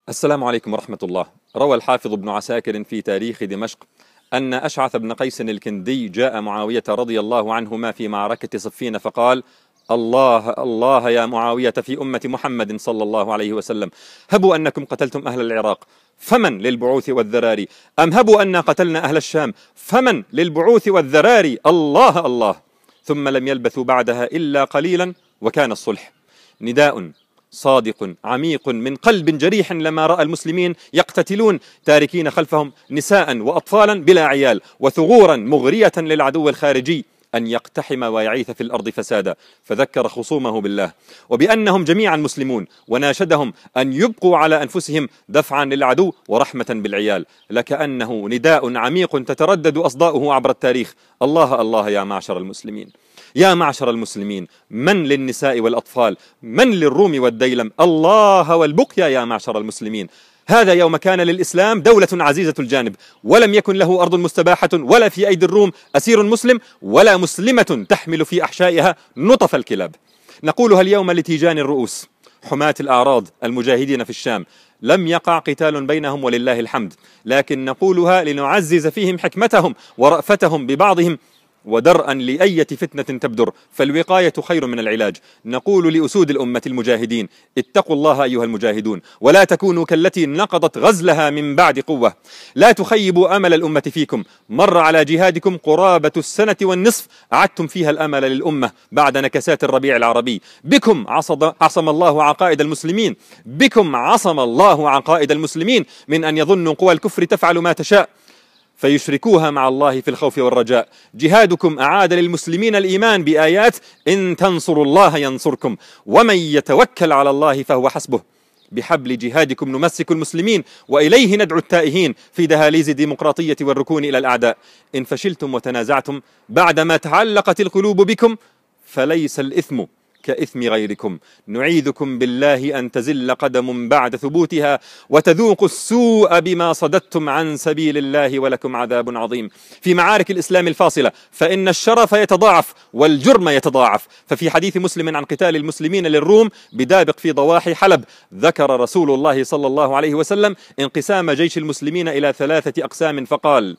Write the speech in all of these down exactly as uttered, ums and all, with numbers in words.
السلام عليكم ورحمة الله. روى الحافظ ابن عساكر في تاريخ دمشق أن أشعث بن قيس الكندي جاء معاوية رضي الله عنهما في معركة صفين فقال: الله الله يا معاوية في أمة محمد صلى الله عليه وسلم، هبوا أنكم قتلتم أهل العراق فمن للبعوث والذراري، أم هبوا أن قتلنا أهل الشام فمن للبعوث والذراري، الله الله. ثم لم يلبثوا بعدها إلا قليلا وكان الصلح. نداء صادق عميق من قلب جريح لما رأى المسلمين يقتتلون تاركين خلفهم نساء وأطفالا بلا عيال، وثغورا مغرية للعدو الخارجي أن يقتحم ويعيث في الأرض فسادا، فذكر خصومه بالله وبأنهم جميعا مسلمون، وناشدهم أن يبقوا على أنفسهم دفعا للعدو ورحمة بالعيال، لكأنه نداء عميق تتردد أصداؤه عبر التاريخ: الله الله يا معشر المسلمين، يا معشر المسلمين، من للنساء والأطفال، من للروم والديلم، الله والبقيا يا معشر المسلمين. هذا يوم كان للإسلام دولة عزيزة الجانب، ولم يكن له أرض مستباحة ولا في أيدي الروم أسير مسلم ولا مسلمة تحمل في أحشائها نطف الكلاب. نقولها اليوم لتيجان الرؤوس حماة الأعراض المجاهدين في الشام، لم يقع قتال بينهم ولله الحمد، لكن نقولها لنعزز فيهم حكمتهم ورأفتهم ببعضهم ودرءا لأية فتنة تبدر، فالوقاية خير من العلاج. نقول لأسود الأمة المجاهدين: اتقوا الله أيها المجاهدون، ولا تكونوا كالتي نقضت غزلها من بعد قوة. لا تخيبوا أمل الأمة فيكم، مر على جهادكم قرابة السنة والنصف أعدتم فيها الأمل للأمة بعد نكسات الربيع العربي. بكم عصم الله عقائد المسلمين، بكم عصم الله عقائد المسلمين من أن يظنوا قوى الكفر تفعل ما تشاء فيشركوها مع الله في الخوف والرجاء. جهادكم أعاد للمسلمين الإيمان بآيات: إن تنصروا الله ينصركم ومن يتوكل على الله فهو حسبه. بحبل جهادكم نمسك المسلمين وإليه ندعو التائهين في دهاليز الديمقراطية والركون إلى الأعداء. إن فشلتم وتنازعتم بعدما تعلقت القلوب بكم فليس الإثم كإثم غيركم. نعيذكم بالله أن تزل قدم بعد ثبوتها وتذوقوا السوء بما صددتم عن سبيل الله ولكم عذاب عظيم. في معارك الإسلام الفاصلة فإن الشرف يتضاعف والجرم يتضاعف. ففي حديث مسلم عن قتال المسلمين للروم بدابق في ضواحي حلب ذكر رسول الله صلى الله عليه وسلم انقسام جيش المسلمين إلى ثلاثة أقسام فقال: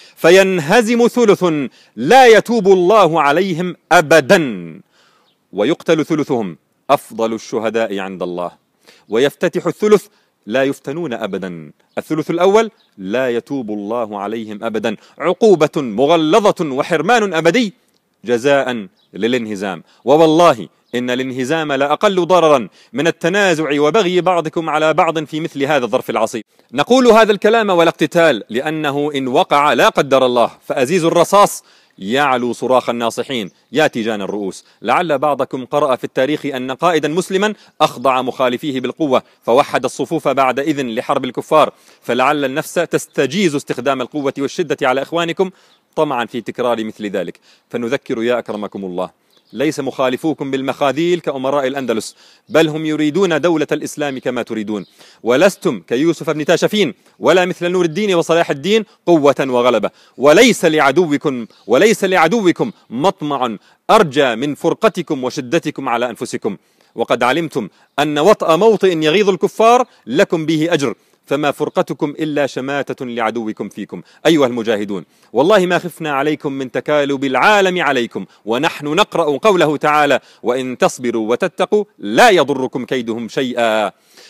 فينهزم ثلث لا يتوب الله عليهم أبدا، ويقتل ثلثهم أفضل الشهداء عند الله، ويفتتح الثلث لا يفتنون أبدا. الثلث الأول لا يتوب الله عليهم أبدا، عقوبة مغلظة وحرمان أبدي جزاء للانهزام. ووالله إن الانهزام لأقل ضررا من التنازع وبغي بعضكم على بعض في مثل هذا الظرف العصيب. نقول هذا الكلام ولا اقتتال، لأنه إن وقع لا قدر الله فأزيز الرصاص يعلو صراخ الناصحين يا تيجان الرؤوس. لعل بعضكم قرأ في التاريخ أن قائدا مسلما أخضع مخالفيه بالقوة فوحد الصفوف بعد إذن لحرب الكفار، فلعل النفس تستجيز استخدام القوة والشدة على إخوانكم طمعا في تكرار مثل ذلك. فنذكر يا أكرمكم الله: ليس مخالفوكم بالمخاذيل كأمراء الأندلس، بل هم يريدون دولة الإسلام كما تريدون، ولستم كيوسف بن تاشفين ولا مثل نور الدين وصلاح الدين قوة وغلبة. وليس لعدوكم وليس لعدوكم مطمع أرجى من فرقتكم وشدتكم على أنفسكم، وقد علمتم أن وطأ موطئ يغيظ الكفار لكم به أجر، فما فرقتكم إلا شماتة لعدوكم فيكم. أيها المجاهدون، والله ما خفنا عليكم من تكالب العالم عليكم، ونحن نقرأ قوله تعالى: وإن تصبروا وتتقوا لا يضركم كيدهم شيئا،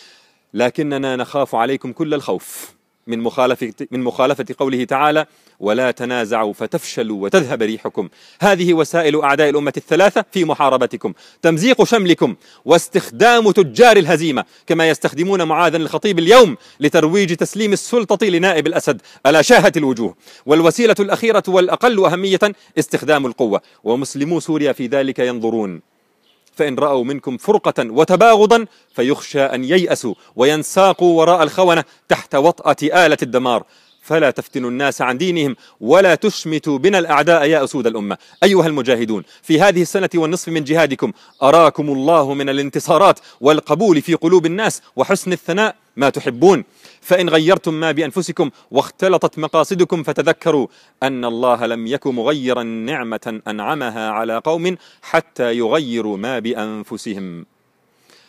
لكننا نخاف عليكم كل الخوف من مخالفة, من مخالفة قوله تعالى: ولا تنازعوا فتفشلوا وتذهب ريحكم. هذه وسائل أعداء الأمة الثلاثة في محاربتكم: تمزيق شملكم، واستخدام تجار الهزيمة كما يستخدمون معاذا الخطيب اليوم لترويج تسليم السلطة لنائب الأسد ألا شاهت الوجوه. والوسيلة الأخيرة والأقل أهمية استخدام القوة، ومسلمو سوريا في ذلك ينظرون، فإن رأوا منكم فرقة وتباغضا فيخشى أن ييأسوا وينساقوا وراء الخونة تحت وطأة آلة الدمار. فلا تفتنوا الناس عن دينهم ولا تشمتوا بنا الأعداء يا أسود الأمة. أيها المجاهدون، في هذه السنة والنصف من جهادكم أراكم الله من الانتصارات والقبول في قلوب الناس وحسن الثناء ما تحبون. فإن غيرتم ما بأنفسكم واختلطت مقاصدكم فتذكروا أن الله لم يك مغيرا نعمة أنعمها على قوم حتى يغيروا ما بأنفسهم.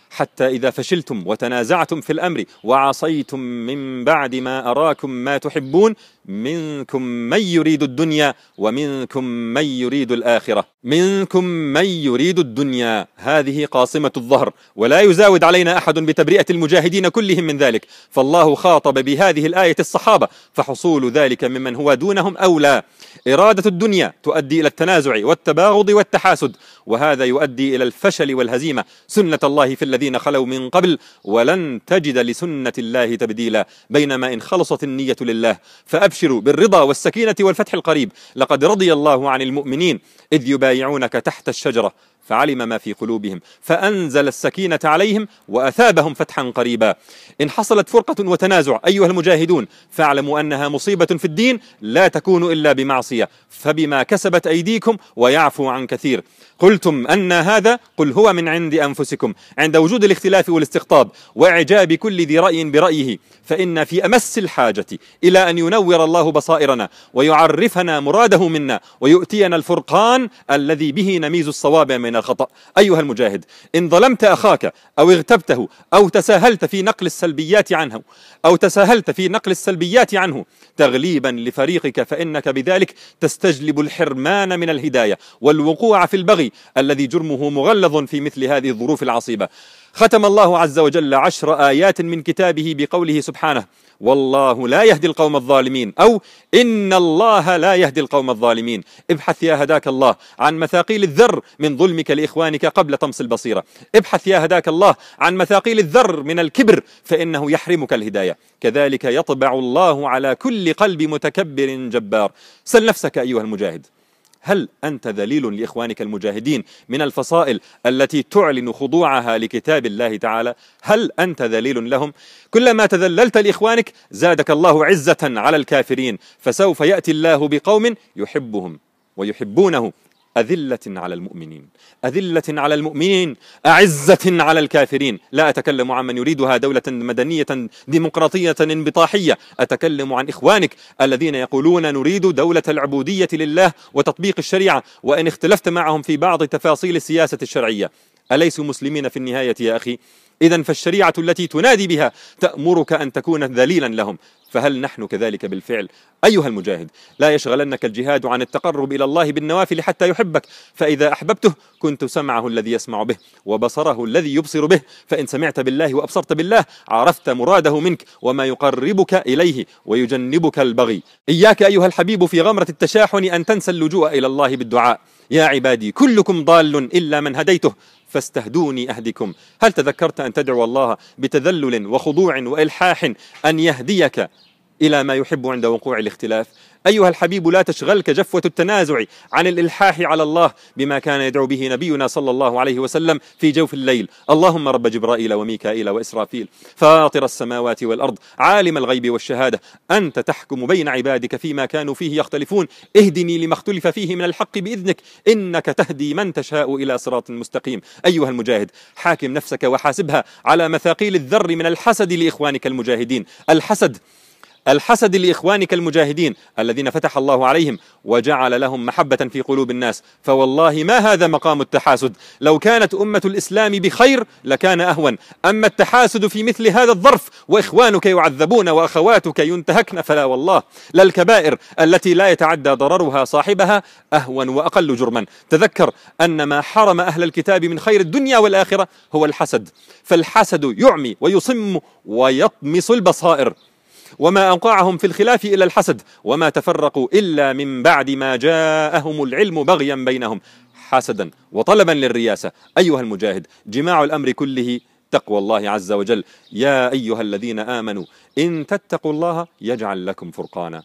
حتى إذا فشلتم وتنازعتم في الأمر وعصيتم من بعد ما أراكم ما تحبون منكم من يريد الدنيا ومنكم من يريد الآخرة. منكم من يريد الدنيا هذه قاصمة الظهر، ولا يزاود علينا أحد بتبرئة المجاهدين كلهم من ذلك، فالله خاطب بهذه الآية الصحابة، فحصول ذلك ممن هو دونهم أولى. إرادة الدنيا تؤدي إلى التنازع والتباغض والتحاسد، وهذا يؤدي إلى الفشل والهزيمة، سنة الله في الذين خلوا من قبل ولن تجد لسنة الله تبديلا. بينما إن خلصت النية لله فأبشروا بالرضا والسكينة والفتح القريب. لقد رضي الله عن المؤمنين إذ يبايعونك تحت الشجرة فعلم ما في قلوبهم فأنزل السكينة عليهم وأثابهم فتحا قريبا. إن حصلت فرقة وتنازع أيها المجاهدون فاعلموا أنها مصيبة في الدين لا تكون إلا بمعصية، فبما كسبت أيديكم ويعفو عن كثير. قلتم أن هذا قل هو من عند أنفسكم، عند وجود الاختلاف والاستقطاب وإعجاب كل ذي رأي برأيه، فإن في أمس الحاجة إلى أن ينور الله بصائرنا ويعرفنا مراده منا ويؤتينا الفرقان الذي به نميز الصواب من الخطأ. أيها المجاهد، إن ظلمت أخاك أو اغتبته أو تساهلت في نقل السلبيات عنه أو تساهلت في نقل السلبيات عنه تغليبا لفريقك، فإنك بذلك تستجلب الحرمان من الهداية والوقوع في البغي الذي جرمه مغلظ في مثل هذه الظروف العصيبة. ختم الله عز وجل عشر آيات من كتابه بقوله سبحانه: والله لا يهدي القوم الظالمين، أو إن الله لا يهدي القوم الظالمين. ابحث يا هداك الله عن مثاقيل الذر من ظلمك لإخوانك قبل طمس البصيرة. ابحث يا هداك الله عن مثاقيل الذر من الكبر فإنه يحرمك الهداية. كذلك يطبع الله على كل قلب متكبر جبار. سل نفسك أيها المجاهد، هل أنت ذليل لإخوانك المجاهدين من الفصائل التي تعلن خضوعها لكتاب الله تعالى؟ هل أنت ذليل لهم؟ كلما تذللت لإخوانك زادك الله عزة على الكافرين، فسوف يأتي الله بقوم يحبهم ويحبونه أذلة على المؤمنين أذلة على المؤمنين أعزة على الكافرين. لا أتكلم عن من يريدها دولة مدنية ديمقراطية انبطاحية، أتكلم عن إخوانك الذين يقولون نريد دولة العبودية لله وتطبيق الشريعة، وإن اختلفت معهم في بعض تفاصيل السياسة الشرعية. أليسوا مسلمين في النهاية يا أخي؟ إذن فالشريعة التي تنادي بها تأمرك أن تكون ذليلا لهم، فهل نحن كذلك بالفعل؟ أيها المجاهد، لا يشغلنك الجهاد عن التقرب إلى الله بالنوافل حتى يحبك، فإذا أحببته كنت سمعه الذي يسمع به وبصره الذي يبصر به، فإن سمعت بالله وأبصرت بالله عرفت مراده منك وما يقربك إليه ويجنبك البغي. إياك أيها الحبيب في غمرة التشاحن أن تنسى اللجوء إلى الله بالدعاء. يا عبادي كلكم ضال إلا من هديته فاستهدوني أهدكم. هل تذكرت أن تدعو الله بتذلل وخضوع وإلحاح أن يهديك إلى ما يحب عند وقوع الاختلاف؟ أيها الحبيب، لا تشغلك جفوة التنازع عن الإلحاح على الله بما كان يدعو به نبينا صلى الله عليه وسلم في جوف الليل: اللهم رب جبرائيل وميكائيل وإسرافيل فاطر السماوات والأرض عالم الغيب والشهادة أنت تحكم بين عبادك فيما كانوا فيه يختلفون اهدني لما اختلف فيه من الحق بإذنك إنك تهدي من تشاء إلى صراط مستقيم. أيها المجاهد، حاكم نفسك وحاسبها على مثاقيل الذر من الحسد لإخوانك المجاهدين. الحسد الحسد لإخوانك المجاهدين الذين فتح الله عليهم وجعل لهم محبة في قلوب الناس، فوالله ما هذا مقام التحاسد. لو كانت أمة الإسلام بخير لكان أهون، أما التحاسد في مثل هذا الظرف وإخوانك يعذبون وأخواتك ينتهكن فلا والله، لا الكبائر التي لا يتعدى ضررها صاحبها أهون وأقل جرما. تذكر أن ما حرم أهل الكتاب من خير الدنيا والآخرة هو الحسد، فالحسد يعمي ويصم ويطمس البصائر، وما أوقعهم في الخلاف إلا الحسد، وما تفرقوا إلا من بعد ما جاءهم العلم بغيا بينهم حسدا وطلبا للرياسة. أيها المجاهد، جماع الأمر كله تقوى الله عز وجل. يا أيها الذين آمنوا إن تتقوا الله يجعل لكم فرقانا.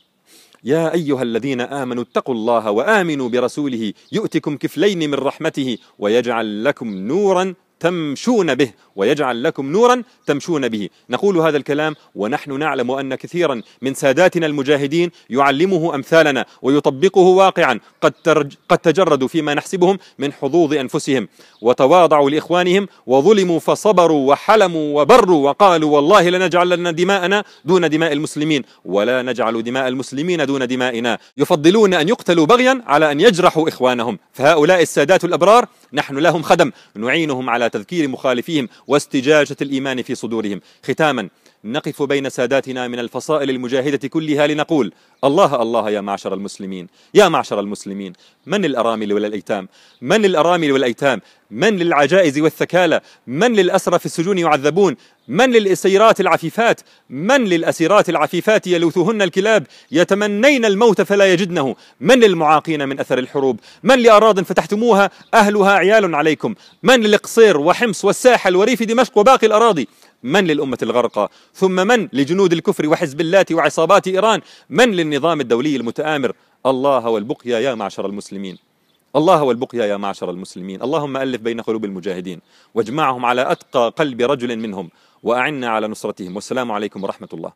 يا أيها الذين آمنوا اتقوا الله وآمنوا برسوله يؤتكم كفلين من رحمته ويجعل لكم نورا تمشون به ويجعل لكم نورا تمشون به. نقول هذا الكلام ونحن نعلم أن كثيرا من ساداتنا المجاهدين يعلمه أمثالنا ويطبقه واقعا، قد, ترج قد تجردوا فيما نحسبهم من حظوظ أنفسهم وتواضعوا لإخوانهم وظلموا فصبروا وحلموا وبروا وقالوا والله لنجعل لنا دماءنا دون دماء المسلمين ولا نجعل دماء المسلمين دون دمائنا. يفضلون أن يقتلوا بغيا على أن يجرحوا إخوانهم. فهؤلاء السادات الأبرار نحن لهم خدم نعينهم على تذكير مخالفيهم واستجاجة الإيمان في صدورهم. ختاما، نقف بين ساداتنا من الفصائل المجاهدة كلها لنقول: الله الله يا معشر المسلمين، يا معشر المسلمين، من للأرامل والأيتام؟ من للأرامل والأيتام؟ من للعجائز والثكالى؟ من للأسرى في السجون يعذبون؟ من للأسيرات العفيفات؟ من للأسيرات العفيفات يلوثهن الكلاب يتمنين الموت فلا يجدنه؟ من للمعاقين من أثر الحروب؟ من لأراض فتحتموها أهلها عيال عليكم؟ من للقصير وحمص والساحل وريف دمشق وباقي الأراضي؟ من للأمة الغرقى؟ ثم من لجنود الكفر وحزب الله وعصابات إيران؟ من للنظام الدولي المتآمر؟ الله والبقيا يا معشر المسلمين، الله والبقيا يا معشر المسلمين. اللهم ألف بين قلوب المجاهدين واجمعهم على أتقى قلب رجل منهم، وأعنا على نصرتهم. والسلام عليكم ورحمة الله.